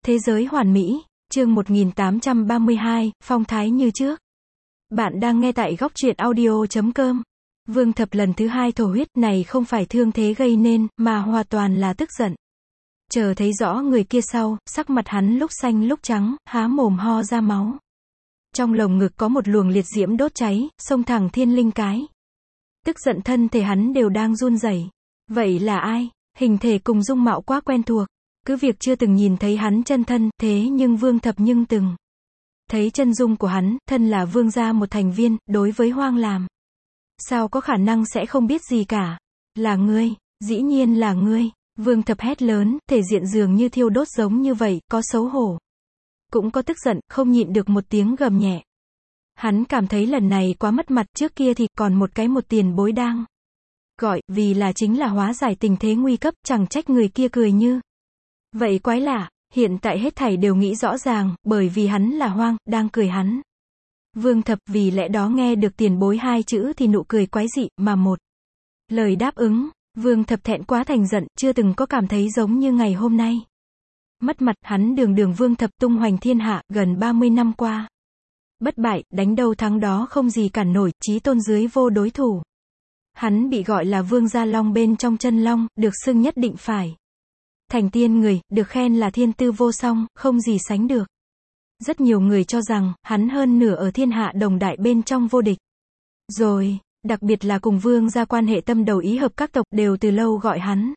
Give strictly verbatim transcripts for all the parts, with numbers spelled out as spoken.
Thế giới hoàn mỹ, chương một nghìn tám trăm ba mươi hai, phong thái như trước. Bạn đang nghe tại góc truyện audio chấm com. Vương Thập lần thứ hai thổ huyết, này không phải thương thế gây nên, mà hoàn toàn là tức giận. Chờ thấy rõ người kia sau, sắc mặt hắn lúc xanh lúc trắng, há mồm ho ra máu. Trong lồng ngực có một luồng liệt diễm đốt cháy, xông thẳng thiên linh cái. Tức giận thân thể hắn đều đang run rẩy. Vậy là ai? Hình thể cùng dung mạo quá quen thuộc. Cứ việc chưa từng nhìn thấy hắn chân thân, thế nhưng Vương Thập nhưng từng thấy chân dung của hắn, thân là vương gia một thành viên, đối với Hoang làm. Sao có khả năng sẽ không biết gì cả? Là ngươi, dĩ nhiên là ngươi. Vương Thập hét lớn, thể diện dường như thiêu đốt giống như vậy, có xấu hổ. Cũng có tức giận, không nhịn được một tiếng gầm nhẹ. Hắn cảm thấy lần này quá mất mặt, trước kia thì còn một cái một tiền bối đang gọi, vì là chính là hóa giải tình thế nguy cấp, chẳng trách người kia cười như vậy quái lạ. Hiện tại hết thảy đều nghĩ rõ ràng, bởi vì hắn là Hoang, đang cười hắn. Vương Thập vì lẽ đó nghe được tiền bối hai chữ thì nụ cười quái dị, mà một lời đáp ứng. Vương Thập thẹn quá thành giận, chưa từng có cảm thấy giống như ngày hôm nay. Mất mặt, hắn đường đường Vương Thập tung hoành thiên hạ, gần ba mươi năm qua. Bất bại, đánh đâu thắng đó không gì cản nổi, chí tôn dưới vô đối thủ. Hắn bị gọi là Vương Gia Long bên trong chân long, được xưng nhất định phải thành tiên người, được khen là thiên tư vô song, không gì sánh được. Rất nhiều người cho rằng, hắn hơn nửa ở thiên hạ đồng đại bên trong vô địch. Rồi, đặc biệt là cùng Vương gia quan hệ tâm đầu ý hợp các tộc đều từ lâu gọi hắn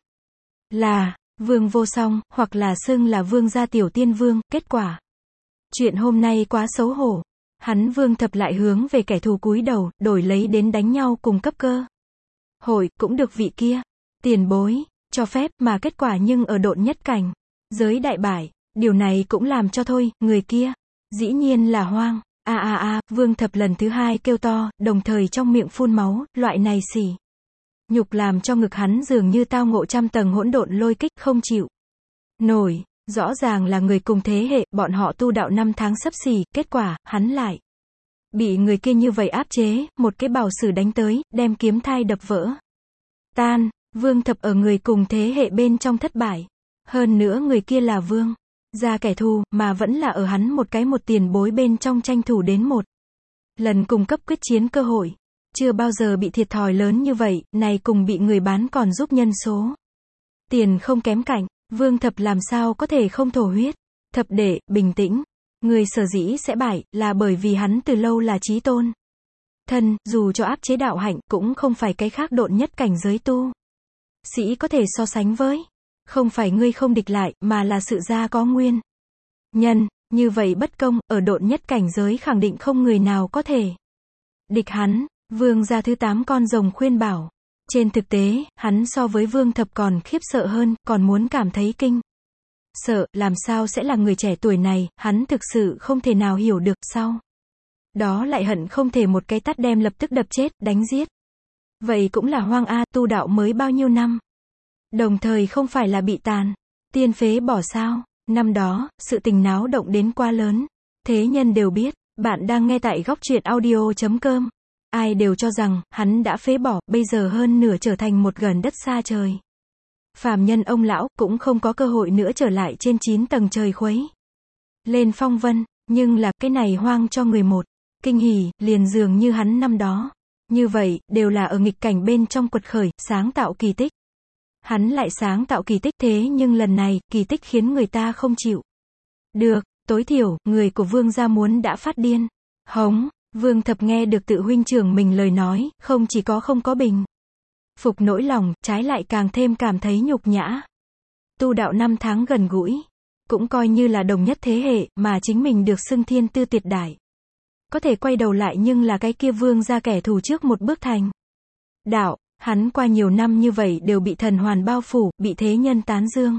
là Vương vô song, hoặc là xưng là Vương gia tiểu tiên vương. Kết quả, chuyện hôm nay quá xấu hổ. Hắn Vương Thập lại hướng về kẻ thù cúi đầu, đổi lấy đến đánh nhau cùng cấp cơ hội, cũng được vị kia tiền bối cho phép, mà kết quả nhưng ở độn nhất cảnh giới đại bại. Điều này cũng làm cho thôi, người kia dĩ nhiên là Hoang. A a a, Vương Thập lần thứ hai kêu to, đồng thời trong miệng phun máu. Loại này sỉ nhục làm cho ngực hắn dường như tao ngộ trăm tầng hỗn độn lôi kích, không chịu nổi. Rõ ràng là người cùng thế hệ, bọn họ tu đạo năm tháng xấp xỉ, kết quả hắn lại bị người kia như vậy áp chế. Một cái bảo sử đánh tới, đem kiếm thai đập vỡ tan. Vương Thập ở người cùng thế hệ bên trong thất bại. Hơn nữa người kia là Vương gia kẻ thù, mà vẫn là ở hắn một cái một tiền bối bên trong tranh thủ đến một lần cùng cấp quyết chiến cơ hội. Chưa bao giờ bị thiệt thòi lớn như vậy, này cùng bị người bán còn giúp nhân số tiền không kém cạnh. Vương Thập làm sao có thể không thổ huyết. Thập đệ, bình tĩnh. Người sở dĩ sẽ bại, là bởi vì hắn từ lâu là chí tôn thân, dù cho áp chế đạo hạnh, cũng không phải cái khác độn nhất cảnh giới tu sĩ có thể so sánh với. Không phải ngươi không địch lại, mà là sự ra có nguyên nhân. Như vậy bất công, ở độn nhất cảnh giới khẳng định không người nào có thể địch hắn. Vương gia thứ tám con rồng khuyên bảo. Trên thực tế, hắn so với Vương Thập còn khiếp sợ hơn, còn muốn cảm thấy kinh sợ. Làm sao sẽ là người trẻ tuổi này, hắn thực sự không thể nào hiểu được. Sau đó lại hận không thể một cái tát đem lập tức đập chết, đánh giết. Vậy cũng là Hoang a, tu đạo mới bao nhiêu năm. Đồng thời không phải là bị tàn tiên phế bỏ sao. Năm đó, sự tình náo động đến quá lớn. Thế nhân đều biết. Bạn đang nghe tại góc truyện audio chấm com. Ai đều cho rằng, hắn đã phế bỏ, bây giờ hơn nửa trở thành một gần đất xa trời. Phàm nhân ông lão, cũng không có cơ hội nữa trở lại trên chín tầng trời khuấy lên phong vân. Nhưng là, cái này Hoang cho người một kinh hỉ, liền dường như hắn năm đó. Như vậy, đều là ở nghịch cảnh bên trong quật khởi, sáng tạo kỳ tích. Hắn lại sáng tạo kỳ tích, thế nhưng lần này, kỳ tích khiến người ta không chịu được. Tối thiểu, người của Vương gia muốn đã phát điên. Hống. Vương Thập nghe được tự huynh trưởng mình lời nói, không chỉ có không có bình phục nỗi lòng, trái lại càng thêm cảm thấy nhục nhã. Tu đạo năm tháng gần gũi, cũng coi như là đồng nhất thế hệ, mà chính mình được xưng thiên tư tuyệt đại. Có thể quay đầu lại, nhưng là cái kia Vương gia kẻ thù trước một bước thành đạo. Hắn qua nhiều năm như vậy đều bị thần hoàn bao phủ, bị thế nhân tán dương.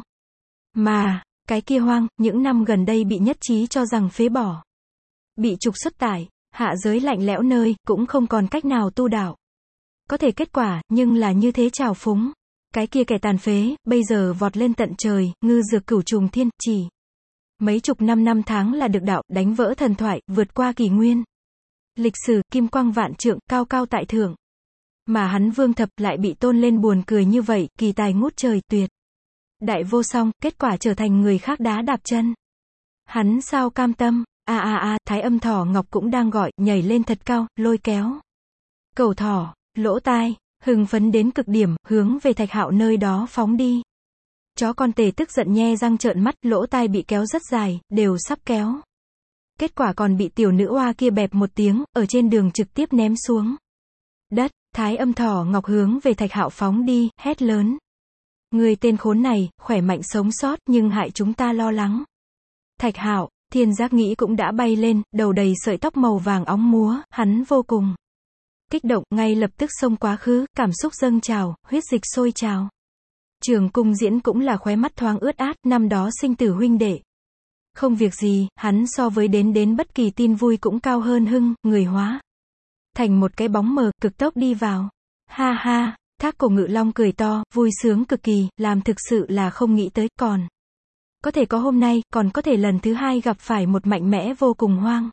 Mà, cái kia Hoang, những năm gần đây bị nhất trí cho rằng phế bỏ. Bị trục xuất tải, hạ giới lạnh lẽo nơi, cũng không còn cách nào tu đạo. Có thể kết quả, nhưng là như thế trào phúng. Cái kia kẻ tàn phế, bây giờ vọt lên tận trời, ngư dược cửu trùng thiên, chỉ mấy chục năm năm tháng là được đạo, đánh vỡ thần thoại, vượt qua kỷ nguyên lịch sử, kim quang vạn trượng, cao cao tại thượng. Mà hắn Vương Thập lại bị tôn lên buồn cười như vậy, kỳ tài ngút trời, tuyệt đại vô song, kết quả trở thành người khác đá đạp chân. Hắn sao cam tâm, a a a, Thái Âm Thỏ Ngọc cũng đang gọi, nhảy lên thật cao, lôi kéo. Cẩu thỏ, lỗ tai, hưng phấn đến cực điểm, hướng về Thạch Hạo nơi đó phóng đi. Chó con Tề tức giận nhe răng trợn mắt, lỗ tai bị kéo rất dài, đều sắp kéo. Kết quả còn bị tiểu nữ oa kia bẹp một tiếng, ở trên đường trực tiếp ném xuống đất. Thái Âm Thỏ Ngọc hướng về Thạch Hạo phóng đi, hét lớn. Người tên khốn này, khỏe mạnh sống sót, nhưng hại chúng ta lo lắng. Thạch Hạo, thiên giác nghĩ cũng đã bay lên, đầu đầy sợi tóc màu vàng óng múa, hắn vô cùng kích động, ngay lập tức xông quá khứ, cảm xúc dâng trào, huyết dịch sôi trào. Trường Cung Diễn cũng là khóe mắt thoáng ướt át, năm đó sinh tử huynh đệ. Không việc gì, hắn so với đến đến bất kỳ tin vui cũng cao hơn hưng, người hóa thành một cái bóng mờ, cực tốc đi vào. Ha ha, Thác Cổ Ngự Long cười to, vui sướng cực kỳ, làm thực sự là không nghĩ tới, còn có thể có hôm nay, còn có thể lần thứ hai gặp phải một mạnh mẽ vô cùng hoang.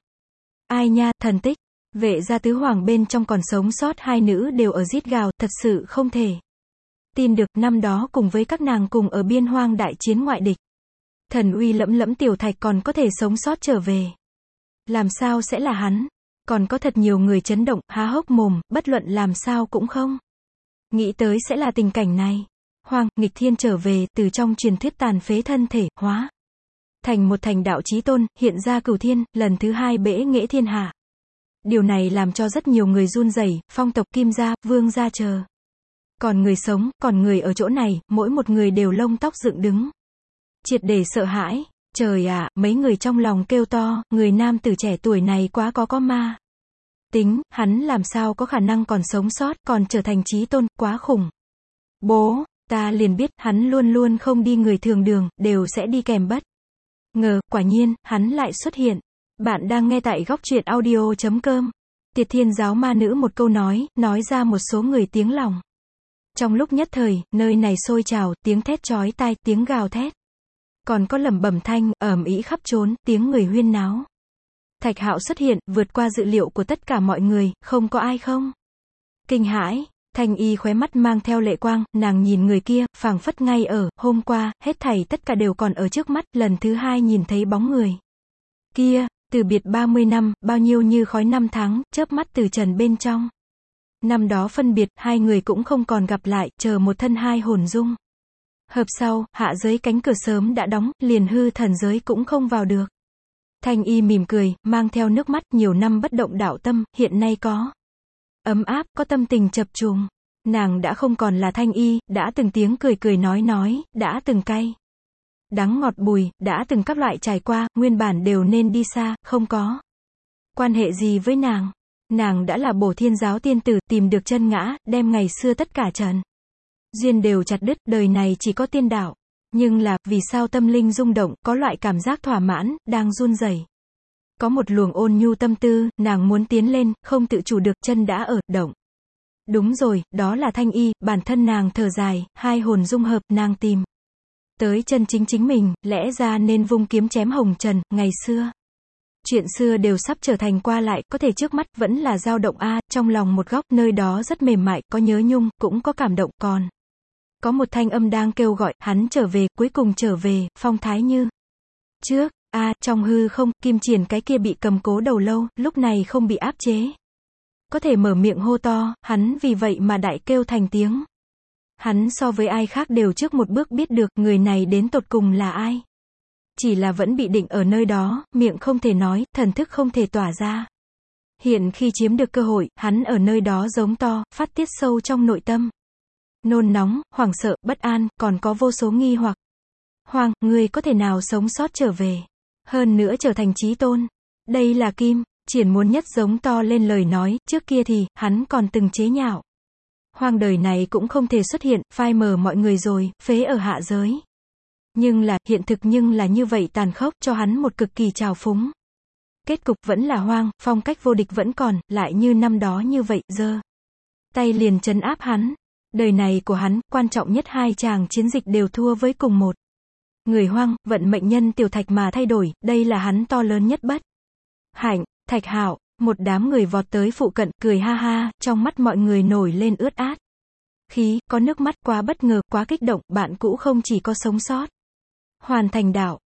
Ai nha, thần tích, Vệ gia tứ hoàng bên trong còn sống sót hai nữ đều ở rít gào, thật sự không thể tin được, năm đó cùng với các nàng cùng ở biên hoang đại chiến ngoại địch. Thần uy lẫm lẫm tiểu Thạch còn có thể sống sót trở về. Làm sao sẽ là hắn? Còn có thật nhiều người chấn động, há hốc mồm, bất luận làm sao cũng không nghĩ tới sẽ là tình cảnh này. Hoang, nghịch thiên trở về, từ trong truyền thuyết tàn phế thân thể, hóa thành một thành đạo chí tôn, hiện ra cửu thiên, lần thứ hai bẽ nghễ thiên hạ. Điều này làm cho rất nhiều người run rẩy, phong tộc Kim gia, Vương gia chờ. Còn người sống, còn người ở chỗ này, mỗi một người đều lông tóc dựng đứng. Triệt để sợ hãi. Trời ạ, mấy người trong lòng kêu to, người nam tử trẻ tuổi này quá có có ma tính, hắn làm sao có khả năng còn sống sót, còn trở thành chí tôn, quá khủng bố. Ta liền biết, hắn luôn luôn không đi người thường đường, đều sẽ đi kèm bất ngờ, quả nhiên, hắn lại xuất hiện. Bạn đang nghe tại góc truyện audio chấm com. Tiệt Thiên giáo ma nữ một câu nói, nói ra một số người tiếng lòng. Trong lúc nhất thời, nơi này sôi trào, tiếng thét chói tai, tiếng gào thét. Còn có lẩm bẩm thanh, ầm ĩ khắp trốn, tiếng người huyên náo. Thạch Hạo xuất hiện, vượt qua dự liệu của tất cả mọi người, không có ai không kinh hãi. Thanh Y khóe mắt mang theo lệ quang, nàng nhìn người kia, phảng phất ngay ở, hôm qua, hết thảy tất cả đều còn ở trước mắt, lần thứ hai nhìn thấy bóng người kia, từ biệt ba mươi năm, bao nhiêu như khói năm tháng, chớp mắt từ trần bên trong. Năm đó phân biệt, hai người cũng không còn gặp lại, chờ một thân hai hồn dung. Hợp sau, hạ giới cánh cửa sớm đã đóng, liền hư thần giới cũng không vào được. Thanh Y mỉm cười, mang theo nước mắt, nhiều năm bất động đạo tâm, hiện nay có ấm áp, có tâm tình chập trùng. Nàng đã không còn là Thanh Y, đã từng tiếng cười cười nói nói, đã từng cay đắng ngọt bùi, đã từng các loại trải qua, nguyên bản đều nên đi xa, không có quan hệ gì với nàng. Nàng đã là Bổ Thiên giáo tiên tử, tìm được chân ngã, đem ngày xưa tất cả trần duyên đều chặt đứt, đời này chỉ có tiên đạo. Nhưng là, vì sao tâm linh rung động, có loại cảm giác thỏa mãn, đang run rẩy. Có một luồng ôn nhu tâm tư, nàng muốn tiến lên, không tự chủ được, chân đã ở, động. Đúng rồi, đó là Thanh Y, bản thân nàng thở dài, hai hồn dung hợp, nàng tìm tới chân chính chính mình, lẽ ra nên vung kiếm chém hồng trần, ngày xưa. Chuyện xưa đều sắp trở thành qua lại, có thể trước mắt vẫn là dao động a, trong lòng một góc, nơi đó rất mềm mại, có nhớ nhung, cũng có cảm động, còn có một thanh âm đang kêu gọi, hắn trở về, cuối cùng trở về, phong thái như trước. A, trong hư không, Kim Triển cái kia bị cầm cố đầu lâu, lúc này không bị áp chế. Có thể mở miệng hô to, hắn vì vậy mà đại kêu thành tiếng. Hắn so với ai khác đều trước một bước biết được, người này đến tột cùng là ai. Chỉ là vẫn bị định ở nơi đó, miệng không thể nói, thần thức không thể tỏa ra. Hiện khi chiếm được cơ hội, hắn ở nơi đó giống to, phát tiết sâu trong nội tâm. Nôn nóng, hoảng sợ, bất an, còn có vô số nghi hoặc. Hoàng, người có thể nào sống sót trở về? Hơn nữa trở thành chí tôn. Đây là Kim Triển muốn nhất giống to lên lời nói, trước kia thì, hắn còn từng chế nhạo. Hoàng đời này cũng không thể xuất hiện, phai mờ mọi người rồi, phế ở hạ giới. Nhưng là, hiện thực nhưng là như vậy tàn khốc, cho hắn một cực kỳ trào phúng. Kết cục vẫn là Hoang, phong cách vô địch vẫn còn, lại như năm đó như vậy, giơ tay liền trấn áp hắn. Đời này của hắn, quan trọng nhất hai chàng chiến dịch đều thua với cùng một người Hoang, vận mệnh nhân tiểu Thạch mà thay đổi, đây là hắn to lớn nhất bất hạnh. Thạch Hạo, một đám người vọt tới phụ cận, cười ha ha, trong mắt mọi người nổi lên ướt át khí, có nước mắt, quá bất ngờ, quá kích động, bạn cũ không chỉ có sống sót, hoàn thành đạo,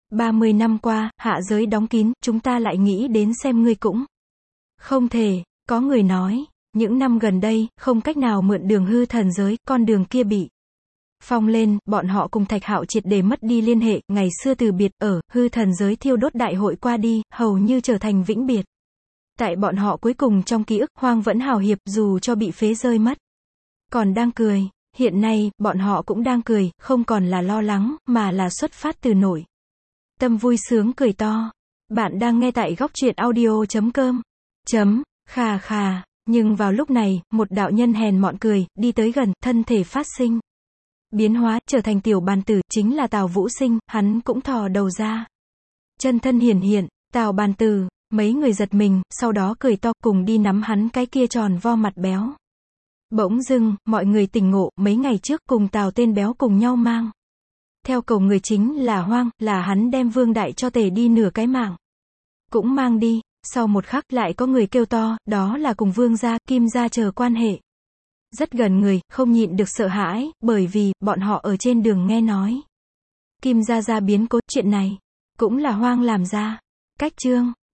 ba mươi năm qua, hạ giới đóng kín, chúng ta lại nghĩ đến xem ngươi cũng không thể. Có người nói, những năm gần đây, không cách nào mượn đường hư thần giới, con đường kia bị phong lên, bọn họ cùng Thạch Hạo triệt để mất đi liên hệ, ngày xưa từ biệt, ở, hư thần giới thiêu đốt đại hội qua đi, hầu như trở thành vĩnh biệt. Tại bọn họ cuối cùng trong ký ức, Hoang vẫn hào hiệp, dù cho bị phế rơi mất. Còn đang cười, hiện nay, bọn họ cũng đang cười, không còn là lo lắng, mà là xuất phát từ nội tâm vui sướng cười to. Bạn đang nghe tại góc truyện audio chấm com. Chấm, khà khà, nhưng vào lúc này, một đạo nhân hèn mọn cười, đi tới gần, thân thể phát sinh biến hóa, trở thành tiểu bàn tử, chính là Tào Vũ Sinh, hắn cũng thò đầu ra. Chân thân hiển hiện, Tào bàn tử, mấy người giật mình, sau đó cười to, cùng đi nắm hắn cái kia tròn vo mặt béo. Bỗng dưng, mọi người tỉnh ngộ, mấy ngày trước cùng Tào tên béo cùng nhau mang theo cầu người chính là Hoang, là hắn đem Vương Đại cho tể đi nửa cái mạng. Cũng mang đi, sau một khắc lại có người kêu to, đó là cùng Vương gia, Kim gia chờ quan hệ rất gần người, không nhịn được sợ hãi, bởi vì, bọn họ ở trên đường nghe nói Kim gia gia biến cố, chuyện này cũng là Hoang làm ra. Cách chương